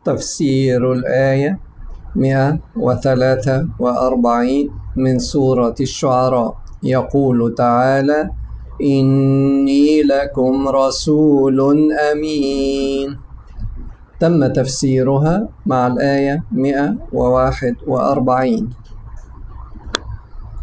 تفسير الآية 143 من سورة الشعراء. يقول تعالى: إني لكم رسول أمين. تم تفسيرها مع الآية 141.